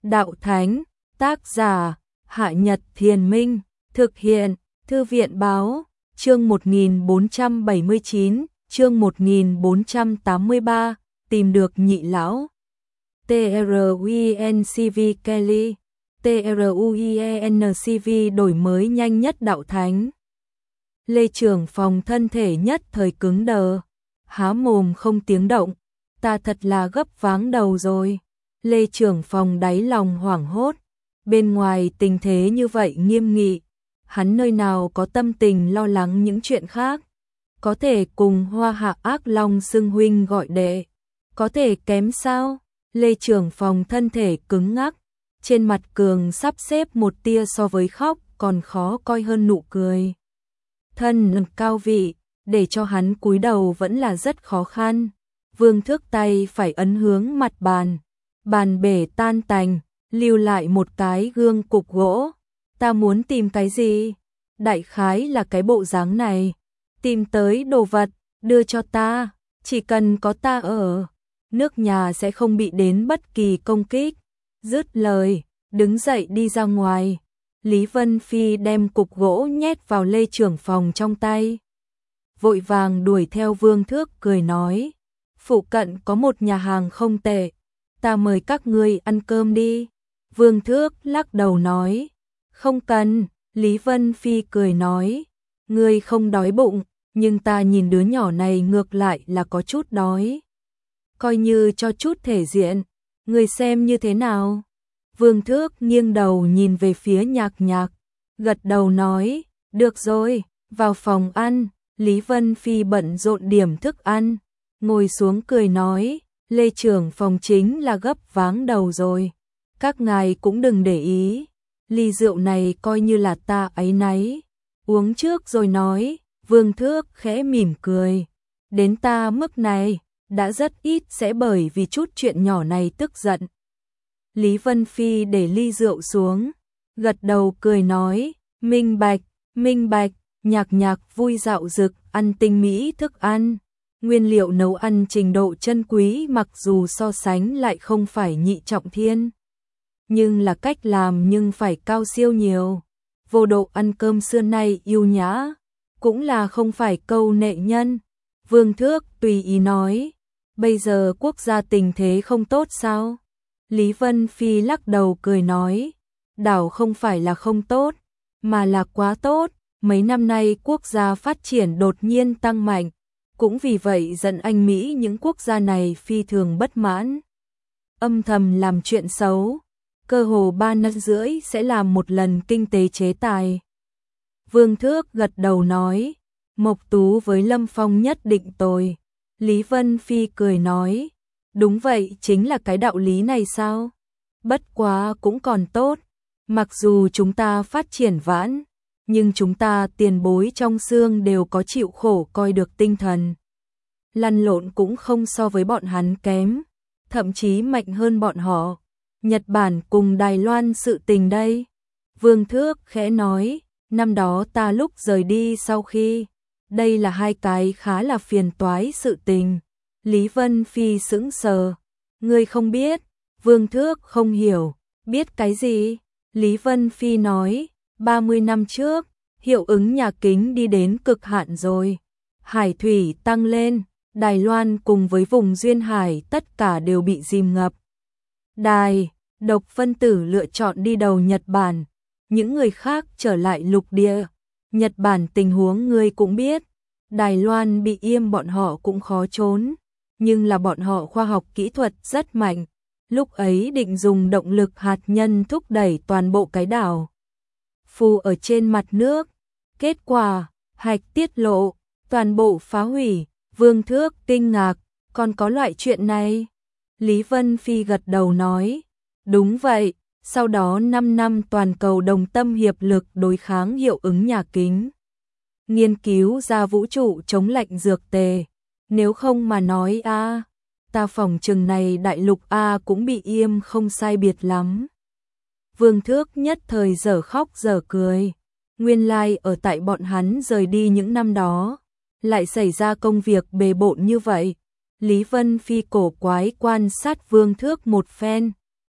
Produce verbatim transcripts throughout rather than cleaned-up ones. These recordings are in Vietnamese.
Đạo Thánh, tác giả, Hạ Nhật Thiền Minh, thực hiện, Thư viện Báo, chương một nghìn bốn trăm bảy mươi chín, chương một nghìn bốn trăm tám mươi ba, tìm được nhị lão. T R U I N C V Kelly, T R U I N C V đổi mới nhanh nhất Đạo Thánh. Lê trưởng phòng thân thể nhất thời cứng đờ, há mồm không tiếng động, ta thật là gấp váng đầu rồi. Lê trưởng phòng đáy lòng hoảng hốt, bên ngoài tình thế như vậy nghiêm nghị, hắn nơi nào có tâm tình lo lắng những chuyện khác. Có thể cùng Hoa Hạ Ác Long xưng huynh gọi đệ, có thể kém sao? Lê trưởng phòng thân thể cứng ngắc, trên mặt Cường sắp xếp một tia so với khóc còn khó coi hơn nụ cười. Thân cao vị, để cho hắn cúi đầu vẫn là rất khó khăn. Vương Thước tay phải ấn hướng mặt bàn, bàn bể tan tành, lưu lại một cái gương cục gỗ. Ta muốn tìm cái gì? Đại khái là cái bộ dáng này. Tìm tới đồ vật, đưa cho ta, chỉ cần có ta ở, nước nhà sẽ không bị đến bất kỳ công kích. Dứt lời, đứng dậy đi ra ngoài. Lý Vân Phi đem cục gỗ nhét vào Lê trưởng phòng trong tay, vội vàng đuổi theo Vương Thước cười nói, phụ cận có một nhà hàng không tệ, ta mời các ngươi ăn cơm đi. Vương Thước lắc đầu nói, không cần. Lý Vân Phi cười nói, ngươi không đói bụng, nhưng ta nhìn đứa nhỏ này ngược lại là có chút đói. Coi như cho chút thể diện, ngươi xem như thế nào? Vương Thước nghiêng đầu nhìn về phía Nhạc Nhạc, gật đầu nói, được rồi, vào phòng ăn. Lý Vân Phi bận rộn điểm thức ăn, ngồi xuống cười nói, Lê trưởng phòng chính là gấp váng đầu rồi, các ngài cũng đừng để ý, ly rượu này coi như là ta áy náy, uống trước rồi nói. Vương Thước khẽ mỉm cười, đến ta mức này, đã rất ít sẽ bởi vì chút chuyện nhỏ này tức giận. Lý Vân Phi để ly rượu xuống, gật đầu cười nói, minh bạch, minh bạch. Nhạc Nhạc vui dạo dực ăn tinh mỹ thức ăn, nguyên liệu nấu ăn trình độ chân quý mặc dù so sánh lại không phải nhị trọng thiên, nhưng là cách làm nhưng phải cao siêu nhiều. Vô độ ăn cơm xưa nay yêu nhã, cũng là không phải câu nệ nhân. Vương Thước tùy ý nói, bây giờ quốc gia tình thế không tốt sao? Lý Vân Phi lắc đầu cười nói, đảo không phải là không tốt, mà là quá tốt. Mấy năm nay quốc gia phát triển đột nhiên tăng mạnh, cũng vì vậy dẫn Anh Mỹ những quốc gia này phi thường bất mãn, âm thầm làm chuyện xấu, cơ hồ ba năm rưỡi sẽ làm một lần kinh tế chế tài. Vương Thước gật đầu nói, Mộc Tú với Lâm Phong nhất định tồi. Lý Vân Phi cười nói, đúng vậy, chính là cái đạo lý này sao? Bất quá cũng còn tốt, mặc dù chúng ta phát triển vãn, nhưng chúng ta tiền bối trong xương đều có chịu khổ coi được tinh thần. Lăn lộn cũng không so với bọn hắn kém, thậm chí mạnh hơn bọn họ. Nhật Bản cùng Đài Loan sự tình đây. Vương Thước khẽ nói, năm đó ta lúc rời đi sau khi, đây là hai cái khá là phiền toái sự tình. Lý Vân Phi sững sờ, ngươi không biết? Vương Thước không hiểu, biết cái gì? Lý Vân Phi nói, ba mươi năm trước, hiệu ứng nhà kính đi đến cực hạn rồi. Hải thủy tăng lên, Đài Loan cùng với vùng duyên hải tất cả đều bị dìm ngập. Đài, độc phân tử lựa chọn đi đầu Nhật Bản, những người khác trở lại lục địa. Nhật Bản tình huống ngươi cũng biết, Đài Loan bị im bọn họ cũng khó trốn, nhưng là bọn họ khoa học kỹ thuật rất mạnh. Lúc ấy định dùng động lực hạt nhân thúc đẩy toàn bộ cái đảo phù ở trên mặt nước, kết quả hạch tiết lộ, toàn bộ phá hủy. Vương Thước kinh ngạc, còn có loại chuyện này? Lý Vân Phi gật đầu nói, đúng vậy, sau đó năm năm toàn cầu đồng tâm hiệp lực đối kháng hiệu ứng nhà kính, nghiên cứu ra vũ trụ chống lạnh dược tề, nếu không mà nói a, à, ta phỏng chừng này đại lục A cũng bị im không sai biệt lắm. Vương Thước nhất thời dở khóc dở cười, nguyên lai like ở tại bọn hắn rời đi những năm đó, lại xảy ra công việc bề bộn như vậy. Lý Vân Phi cổ quái quan sát Vương Thước một phen,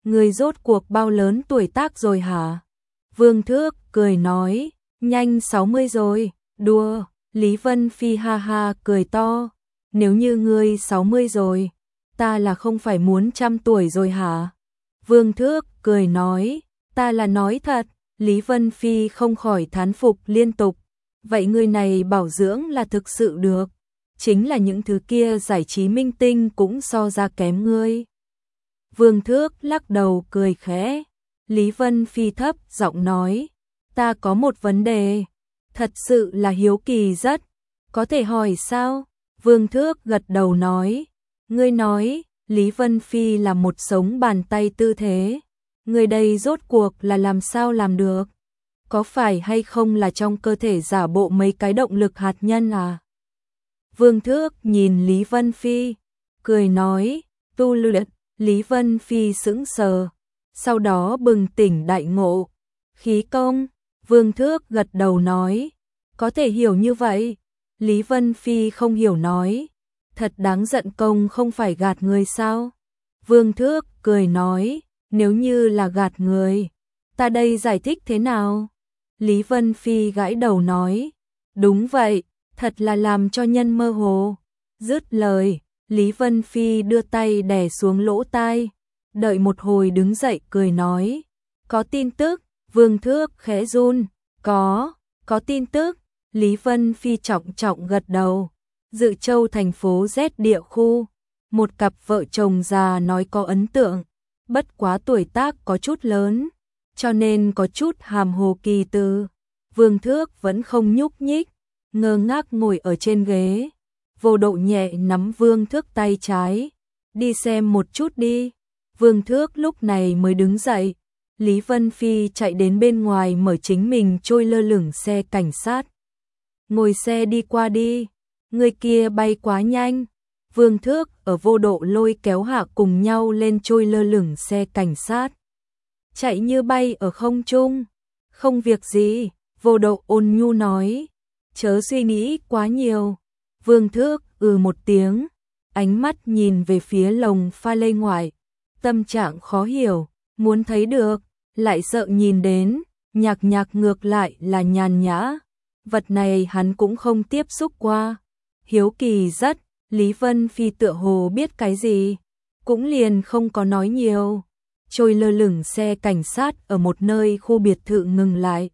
Người rốt cuộc bao lớn tuổi tác rồi hả? Vương Thước cười nói, nhanh sáu mươi rồi, đùa. Lý Vân Phi ha ha cười to, nếu như ngươi sáu mươi rồi, ta là không phải muốn trăm tuổi rồi hả? Vương Thước cười nói, ta là nói thật. Lý Vân Phi không khỏi thán phục liên tục, vậy người này bảo dưỡng là thực sự được, chính là những thứ kia giải trí minh tinh cũng so ra kém ngươi. Vương Thước lắc đầu cười khẽ, Lý Vân Phi thấp giọng nói, ta có một vấn đề, thật sự là hiếu kỳ rất, có thể hỏi sao? Vương Thước gật đầu nói, ngươi nói, Lý Vân Phi là một sống bàn tay tư thế, người đây rốt cuộc là làm sao làm được? Có phải hay không là trong cơ thể giả bộ mấy cái động lực hạt nhân à? Vương Thước nhìn Lý Vân Phi, cười nói, tu luyện. Lý Vân Phi sững sờ, sau đó bừng tỉnh đại ngộ. Khí công, Vương Thước gật đầu nói, có thể hiểu như vậy. Lý Vân Phi không hiểu nói, thật đáng giận, công không phải gạt người sao? Vương Thước cười nói, nếu như là gạt người, ta đây giải thích thế nào? Lý Vân Phi gãi đầu nói, đúng vậy, thật là làm cho nhân mơ hồ. Dứt lời, Lý Vân Phi đưa tay đè xuống lỗ tai, đợi một hồi đứng dậy cười nói, có tin tức. Vương Thước khẽ run, có, có tin tức. Lý Vân Phi trọng trọng gật đầu. Dự Châu thành phố Z địa khu, một cặp vợ chồng già nói có ấn tượng, bất quá tuổi tác có chút lớn, cho nên có chút hàm hồ kỳ từ. Vương Thước vẫn không nhúc nhích, ngơ ngác ngồi ở trên ghế. Vô Độ nhẹ nắm Vương Thước tay trái, đi xem một chút đi. Vương Thước lúc này mới đứng dậy. Lý Vân Phi chạy đến bên ngoài mở chính mình trôi lơ lửng xe cảnh sát. Ngồi xe đi qua đi, người kia bay quá nhanh. Vương Thước ở Vô Độ lôi kéo hạ cùng nhau lên trôi lơ lửng xe cảnh sát. Chạy như bay ở không trung. Không việc gì, Vô Độ ôn nhu nói, chớ suy nghĩ quá nhiều. Vương Thước ừ một tiếng, ánh mắt nhìn về phía lồng pha lê ngoại, tâm trạng khó hiểu, muốn thấy được, lại sợ nhìn đến, nhạc nhạc ngược lại là nhàn nhã. Vật này hắn cũng không tiếp xúc qua, hiếu kỳ rất. Lý Vân Phi tựa hồ biết cái gì, cũng liền không có nói nhiều. Trôi lơ lửng xe cảnh sát ở một nơi khu biệt thự ngừng lại.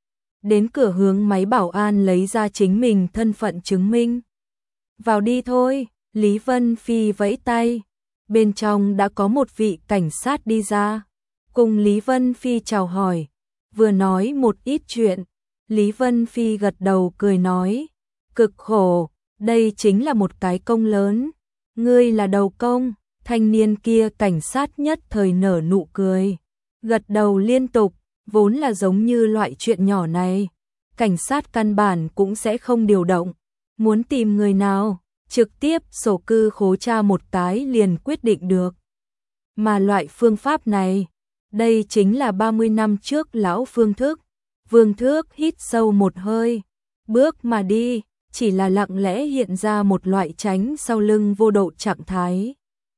Đến cửa hướng máy bảo an lấy ra chính mình thân phận chứng minh. Vào đi thôi, Lý Vân Phi vẫy tay. Bên trong đã có một vị cảnh sát đi ra, cùng Lý Vân Phi chào hỏi, vừa nói một ít chuyện. Lý Vân Phi gật đầu cười nói, cực khổ, đây chính là một cái công lớn. Ngươi là đầu công. Thanh niên kia cảnh sát nhất thời nở nụ cười, gật đầu liên tục, vốn là giống như loại chuyện nhỏ này, cảnh sát căn bản cũng sẽ không điều động. Muốn tìm người nào, trực tiếp sổ cư khố tra một cái liền quyết định được. Mà loại phương pháp này, đây chính là ba mươi năm trước lão phương thức. Vương Thước hít sâu một hơi, bước mà đi, chỉ là lặng lẽ hiện ra một loại tránh sau lưng Vô Độ trạng thái.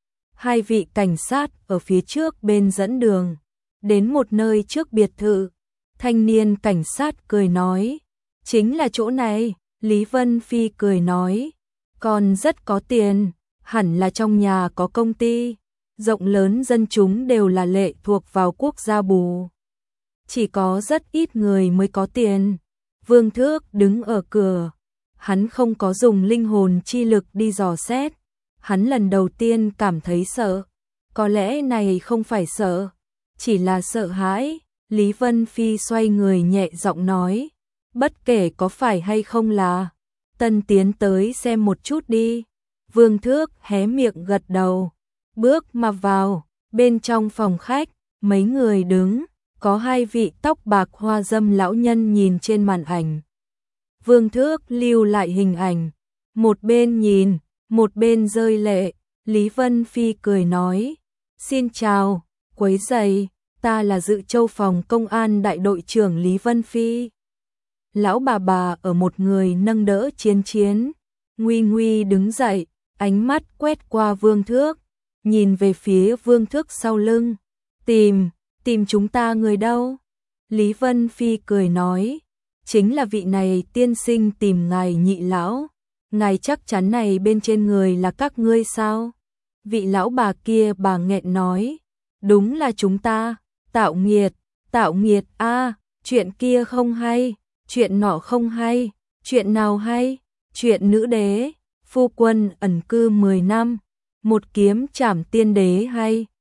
Hai vị cảnh sát ở phía trước bên dẫn đường, đến một nơi trước biệt thự. Thanh niên cảnh sát cười nói, chính là chỗ này. Lý Vân Phi cười nói, còn rất có tiền, hẳn là trong nhà có công ty, rộng lớn dân chúng đều là lệ thuộc vào quốc gia bù. Chỉ có rất ít người mới có tiền. Vương Thước đứng ở cửa, hắn không có dùng linh hồn chi lực đi dò xét. Hắn lần đầu tiên cảm thấy sợ, có lẽ này không phải sợ, chỉ là sợ hãi. Lý Vân Phi xoay người nhẹ giọng nói, bất kể có phải hay không là, tân tiến tới xem một chút đi. Vương Thước hé miệng gật đầu, bước mà vào. Bên trong phòng khách, mấy người đứng, có hai vị tóc bạc hoa dâm lão nhân nhìn trên màn ảnh. Vương Thước lưu lại hình ảnh, một bên nhìn, một bên rơi lệ. Lý Vân Phi cười nói, xin chào, quấy rầy, ta là Dự Châu phòng công an đại đội trưởng Lý Vân Phi. Lão bà bà ở một người nâng đỡ Chiến Chiến, nguy nguy đứng dậy, ánh mắt quét qua Vương Thước, nhìn về phía Vương Thước sau lưng, Tìm, tìm chúng ta người đâu? Lý Vân Phi cười nói, chính là vị này tiên sinh tìm ngài Nhị lão. Ngài chắc chắn này bên trên người là các ngươi sao? Vị lão bà kia bà nghẹn nói, đúng là chúng ta. Tạo nghiệt, tạo nghiệt a, chuyện kia không hay, chuyện nọ không hay, chuyện nào hay? Chuyện nữ đế, phu quân ẩn cư mười năm, một kiếm trảm tiên đế hay?